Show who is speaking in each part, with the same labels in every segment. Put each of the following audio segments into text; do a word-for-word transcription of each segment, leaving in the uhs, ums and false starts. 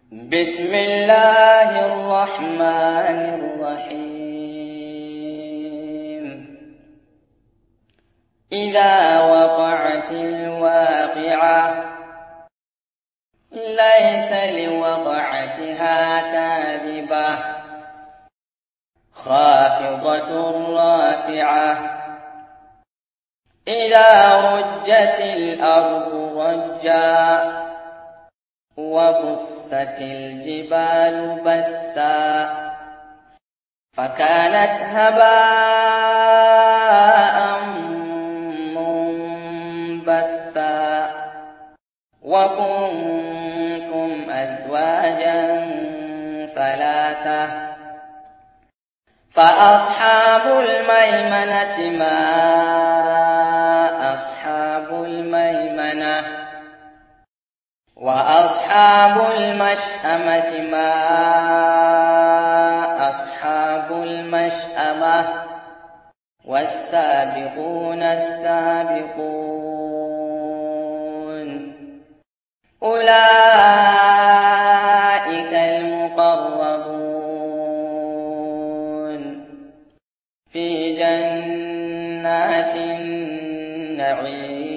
Speaker 1: بسم الله الرحمن الرحيم. إذا وقعت الواقعة ليس لوقعتها كاذبة خافضة رافعة إذا رجت الأرض رجا وبست الجبال بسا فكانت هباء منبثا وكنتم أزواجا ثلاثة فأصحاب الميمنة ما أصحاب الميمنة وأصحاب المشأمة ما أصحاب المشأمة والسابقون السابقون أولئك المقربون في جنات النعيم.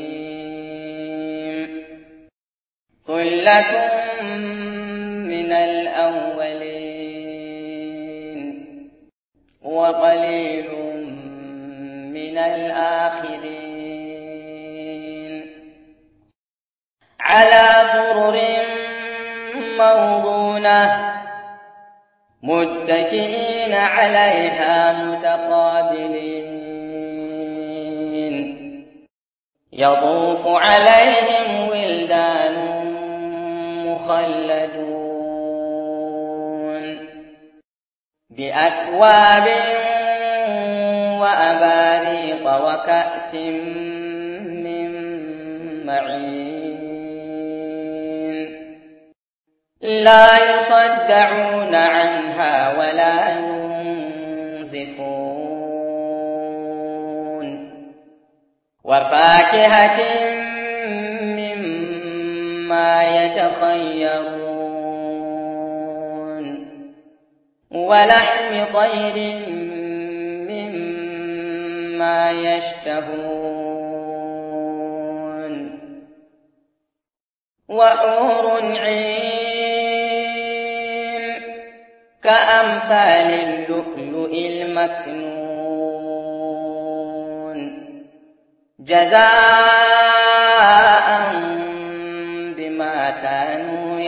Speaker 1: ثلة من الأولين وقليل من الآخرين على سرر موضونة متكئين عليها متقابلين يطوف عليهم ولدان مخلدون بأكواب وأباريق وكأس من معين لا يصدعون عنها ولا ينزفون وفاكهة مما يتخيرون ولحم طير مما يشتهون وحور عين كأمثال اللؤلؤ المكنون جزاء بما كانوا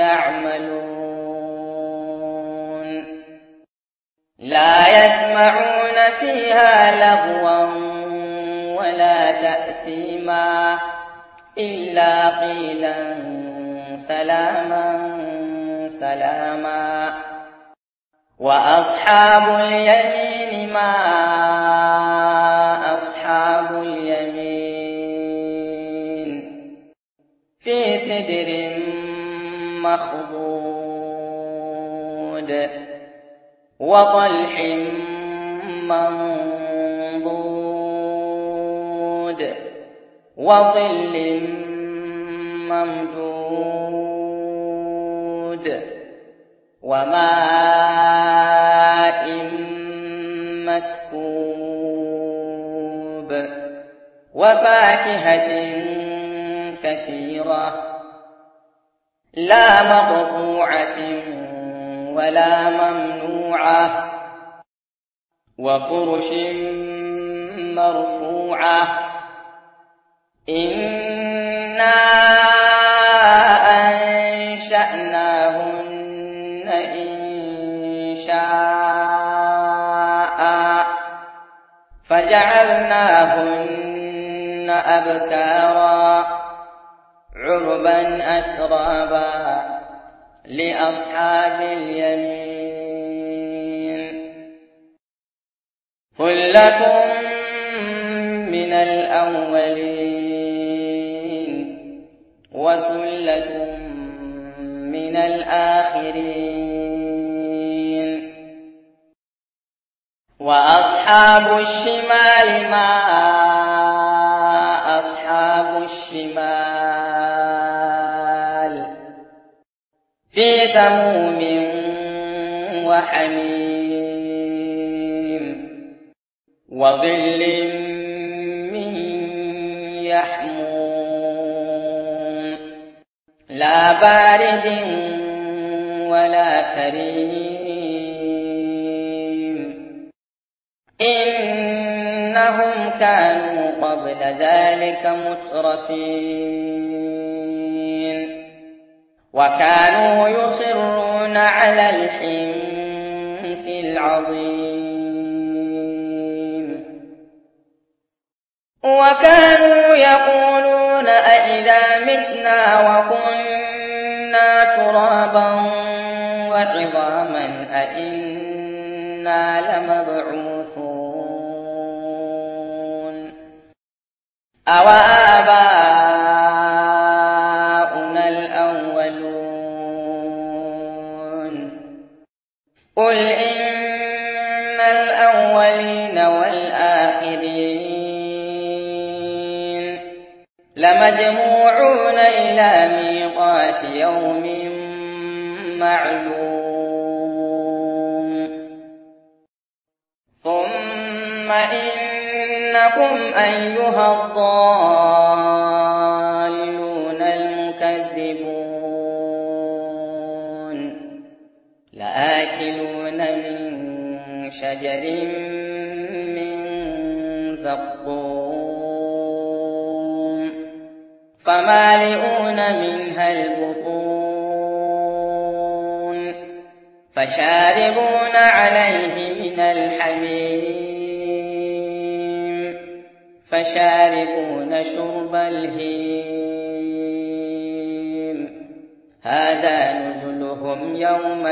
Speaker 1: يعملون لا يسمعون فيها لغوا ولا تأثيما إلا قيلا سلاما سلاما وأصحاب اليمين ما أصحاب اليمين في سدر مخضود وطلح منضود وظل ممدود وماء مسكوب وفاكهة كثيرة لا مقطوعة ولا ممنوعة وفرش مرفوعة إنا أنشأناهن إنشاء فجعلناهن أبكارا عربا أترابا لأصحاب اليمين ثلة من الأولين وثلة من الآخرين وأصحاب الشمال ما أصحاب الشمال في سموم وحميم وظل من يحموم لا بارد ولا كريم إنهم كانوا قبل ذلك مترفين وكانوا يصرون على الحنث العظيم وكانوا يقولون أئذا متنا وكنا ترابا وعظاما أئنا لمبعوثون أو آباؤنا الأولون قل إن الأولين والآخرين لمجموعون إلى ميقات يوم معلوم ثم إنكم أيها الضالون المكذبون لآكلون من شجر من زقوم فمالئون منها البطون فشاربون عليه من الحميم فشاربون شرب الهيم هذا نزلهم يوم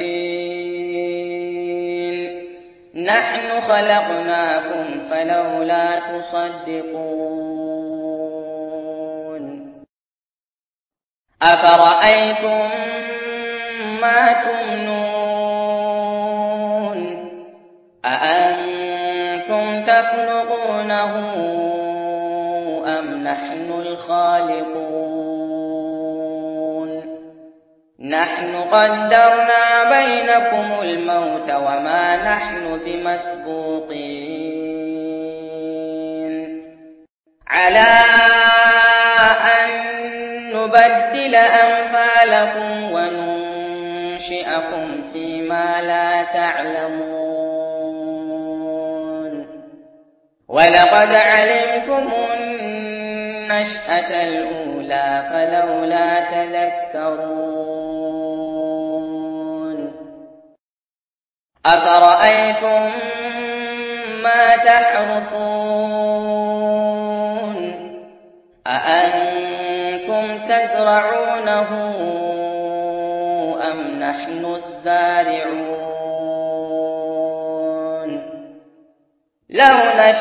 Speaker 1: الدين نحن خلقناكم فلولا تصدقون أفرأيتم ما تمنون أأنتم تخلقونه أم نحن الخالقون نحن قدرنا بينكم الموت وما نحن بمسبوقين على أن نبدل أمثالكم وننشئكم فيما لا تعلمون ولقد علمتم النشأة الأولى فلولا تذكرون أفرأيتم ما تحرثون أأنتم تزرعونه أم نحن الزارعون لو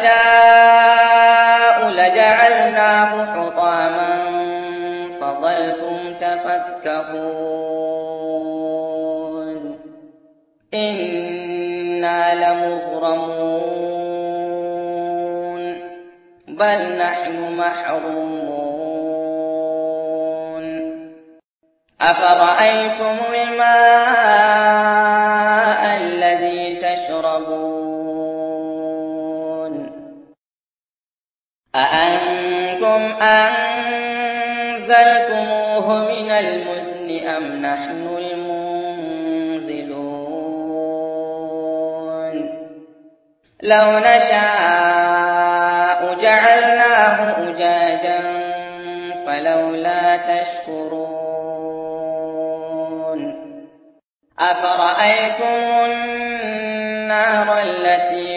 Speaker 1: نشاء لجعلناه حطاما فظلتم تفكهون إنا لمغرمون بل نحن محرومون أفرأيتم الماء الذي تشربون أأنتم أنزلتموه من المزن أم نحن المنزلون لو نشاء جعلناه أجاجا فلولا تشكرون أفرأيتم النار التي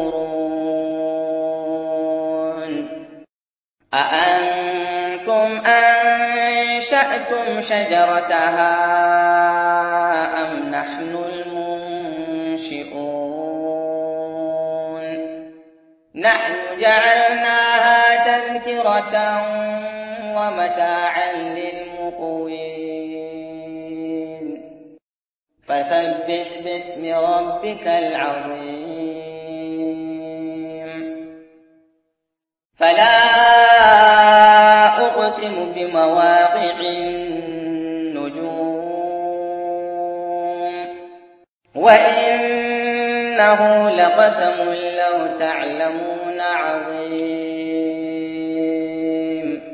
Speaker 1: تورون أأنتم أنشأتم شجرتها أم نحن المنشئون نحن جعلناها تذكرة ومتاعا للمقوين فسبح باسم ربك العظيم فلا أقسم بمواقع النجوم وإنه لقسم لو تعلمون عظيم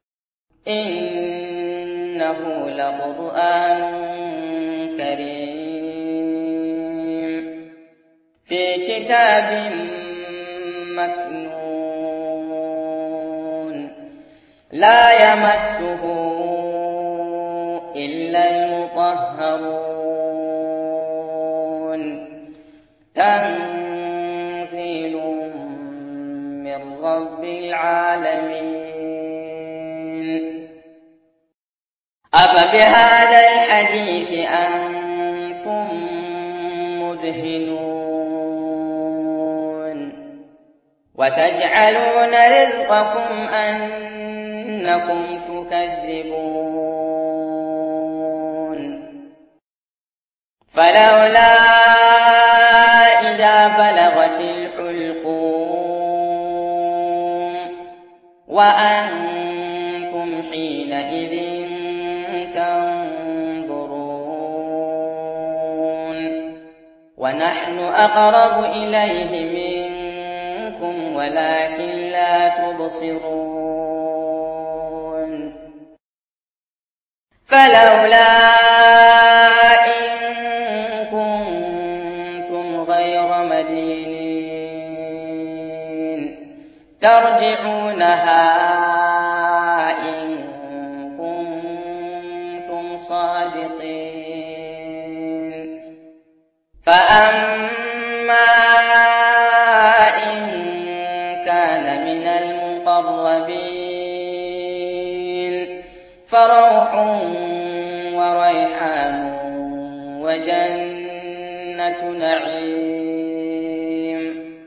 Speaker 1: إنه لقرآن كريم في كتاب مكنون لا يمسه إلا المطهرون تنزيل من رب العالمين أفبهذا الحديث أنتم مدهنون وتجعلون رزقكم أنكم تكذبون فلولا إذا بلغت الحلقوم وأنتم حينئذ تنظرون ونحن أقرب إليه منكم ولكن لا تبصرون فلولا إن كنتم غير مدينين ترجعونها إن كنتم صادقين فأما إن كان من المقربين فروح وريحان وجنة نعيم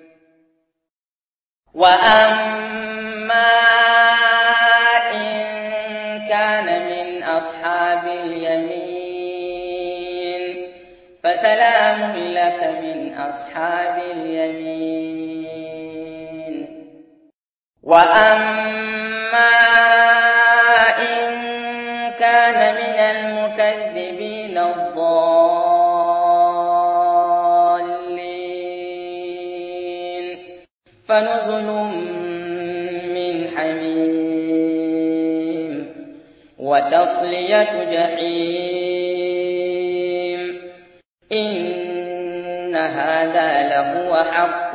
Speaker 1: وأما إن كان من أصحاب اليمين فسلام لك من أصحاب اليمين وأما إن كان من المكذبين الضالين فنزل من حميم وتصلية جحيم إن هذا لهو حق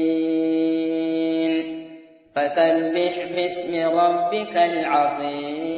Speaker 1: اليقين فسبح باسم ربك العظيم